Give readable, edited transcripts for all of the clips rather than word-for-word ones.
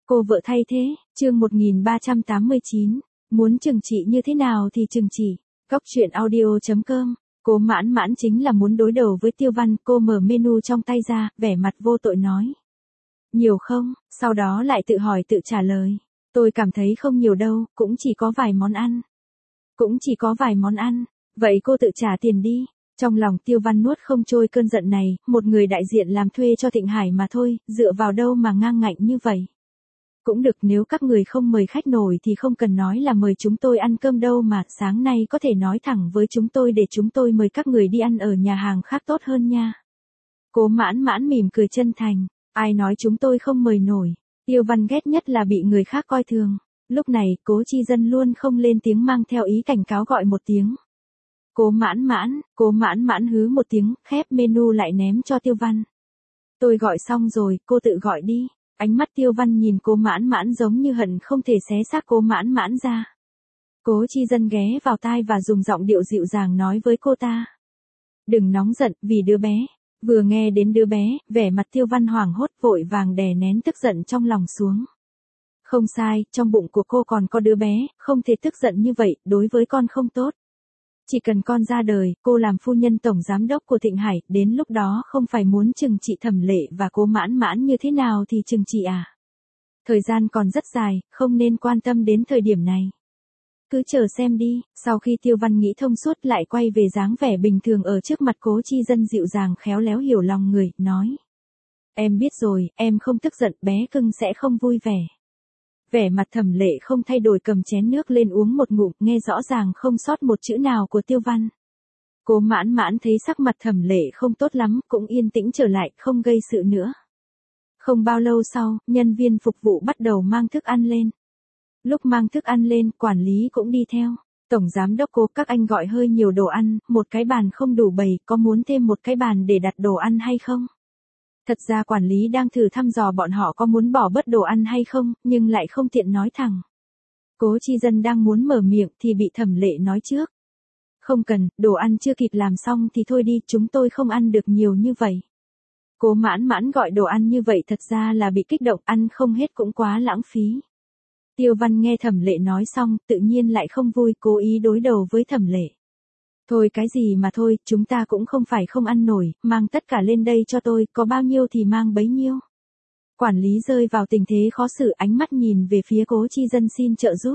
Cô vợ thay thế, chương 1389, muốn trừng trị như thế nào thì trừng trị. Góc truyện audio.com. Cô Mãn Mãn chính là muốn đối đầu với Tiêu Văn, cô mở menu trong tay ra, vẻ mặt vô tội nói. Nhiều không, sau đó lại tự hỏi tự trả lời. Tôi cảm thấy không nhiều đâu, cũng chỉ có vài món ăn. Cũng chỉ có vài món ăn, vậy cô tự trả tiền đi. Trong lòng Tiêu Văn nuốt không trôi cơn giận này, một người đại diện làm thuê cho Thịnh Hải mà thôi, dựa vào đâu mà ngang ngạnh như vậy. Cũng được, nếu các người không mời khách nổi thì không cần nói là mời chúng tôi ăn cơm đâu mà, sáng nay có thể nói thẳng với chúng tôi để chúng tôi mời các người đi ăn ở nhà hàng khác tốt hơn nha. Cố Mãn Mãn mỉm cười chân thành, ai nói chúng tôi không mời nổi. Tiêu Văn ghét nhất là bị người khác coi thường. Lúc này, Cố Chi Dân luôn không lên tiếng mang theo ý cảnh cáo gọi một tiếng. Cố Mãn Mãn hứ một tiếng, khép menu lại ném cho Tiêu Văn. Tôi gọi xong rồi, cô tự gọi đi. Ánh mắt Tiêu Văn nhìn Cố Mãn Mãn giống như hận không thể xé xác Cố Mãn Mãn ra. Cố Chi Dân ghé vào tai và dùng giọng điệu dịu dàng nói với cô ta. Đừng nóng giận, vì đứa bé. Vừa nghe đến đứa bé, vẻ mặt Tiêu Văn hoảng hốt vội vàng đè nén tức giận trong lòng xuống. Không sai, trong bụng của cô còn có đứa bé, không thể tức giận như vậy, đối với con không tốt. Chỉ cần con ra đời, cô làm phu nhân tổng giám đốc của Thịnh Hải, đến lúc đó không phải muốn trừng trị Thẩm Lệ và Cố Mãn Mãn như thế nào thì trừng trị à? Thời gian còn rất dài, không nên quan tâm đến thời điểm này. Cứ chờ xem đi. Sau khi Tiêu Văn nghĩ thông suốt lại quay về dáng vẻ bình thường ở trước mặt Cố Chi Dân dịu dàng khéo léo hiểu lòng người, nói. Em biết rồi, em không tức giận, bé cưng sẽ không vui vẻ. Vẻ mặt Thẩm Lệ không thay đổi cầm chén nước lên uống một ngụm, nghe rõ ràng không sót một chữ nào của Tiêu Văn. Cố Mãn Mãn thấy sắc mặt Thẩm Lệ không tốt lắm, cũng yên tĩnh trở lại, không gây sự nữa. Không bao lâu sau, nhân viên phục vụ bắt đầu mang thức ăn lên. Lúc mang thức ăn lên, quản lý cũng đi theo. Tổng giám đốc Cố, các anh gọi hơi nhiều đồ ăn, một cái bàn không đủ bầy, có muốn thêm một cái bàn để đặt đồ ăn hay không? Thật ra quản lý đang thử thăm dò bọn họ có muốn bỏ bớt đồ ăn hay không, nhưng lại không tiện nói thẳng. Cố Chi Dân đang muốn mở miệng thì bị Thẩm Lệ nói trước. Không cần, đồ ăn chưa kịp làm xong thì thôi đi, chúng tôi không ăn được nhiều như vậy. Cố Mãn Mãn gọi đồ ăn như vậy thật ra là bị kích động, ăn không hết cũng quá lãng phí. Tiêu Văn nghe Thẩm Lệ nói xong, tự nhiên lại không vui, cố ý đối đầu với Thẩm Lệ. Thôi cái gì mà thôi, chúng ta cũng không phải không ăn nổi, mang tất cả lên đây cho tôi, có bao nhiêu thì mang bấy nhiêu. Quản lý rơi vào tình thế khó xử, ánh mắt nhìn về phía Cố Chi Dân xin trợ giúp.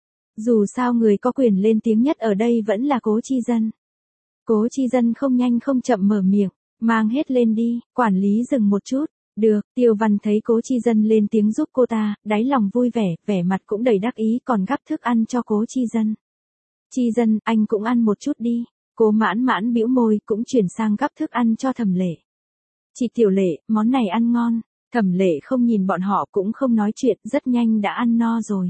Dù sao người có quyền lên tiếng nhất ở đây vẫn là Cố Chi Dân. Cố Chi Dân không nhanh không chậm mở miệng, mang hết lên đi. Quản lý dừng một chút. Được. Tiêu Văn thấy Cố Chi Dân lên tiếng giúp cô ta, đáy lòng vui vẻ, vẻ mặt cũng đầy đắc ý, còn gắp thức ăn cho Cố Chi Dân. Chi Dân, anh cũng ăn một chút đi. Cố Mãn Mãn bĩu môi, cũng chuyển sang gắp thức ăn cho Thẩm Lệ. Chị Tiểu Lệ, món này ăn ngon. Thẩm Lệ không nhìn bọn họ cũng không nói chuyện, rất nhanh đã ăn no rồi.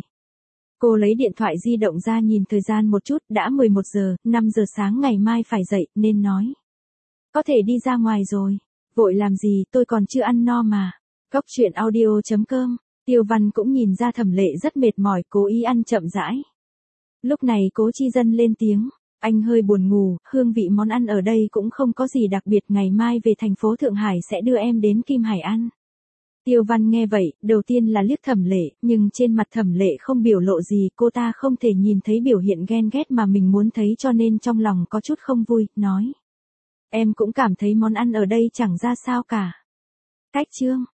Cô lấy điện thoại di động ra nhìn thời gian một chút, đã 11 giờ, 5 giờ sáng ngày mai phải dậy, nên nói. Có thể đi ra ngoài rồi. Vội làm gì, tôi còn chưa ăn no mà. Góc truyện audio.com. Tiêu Văn cũng nhìn ra Thẩm Lệ rất mệt mỏi, cố ý ăn chậm rãi. Lúc này Cố Chi Dân lên tiếng. Anh hơi buồn ngủ, hương vị món ăn ở đây cũng không có gì đặc biệt, ngày mai về thành phố Thượng Hải sẽ đưa em đến Kim Hải ăn. Tiêu Văn nghe vậy, đầu tiên là liếc Thẩm Lệ, nhưng trên mặt Thẩm Lệ không biểu lộ gì, cô ta không thể nhìn thấy biểu hiện ghen ghét mà mình muốn thấy cho nên trong lòng có chút không vui, nói. Em cũng cảm thấy món ăn ở đây chẳng ra sao cả. Cách chương.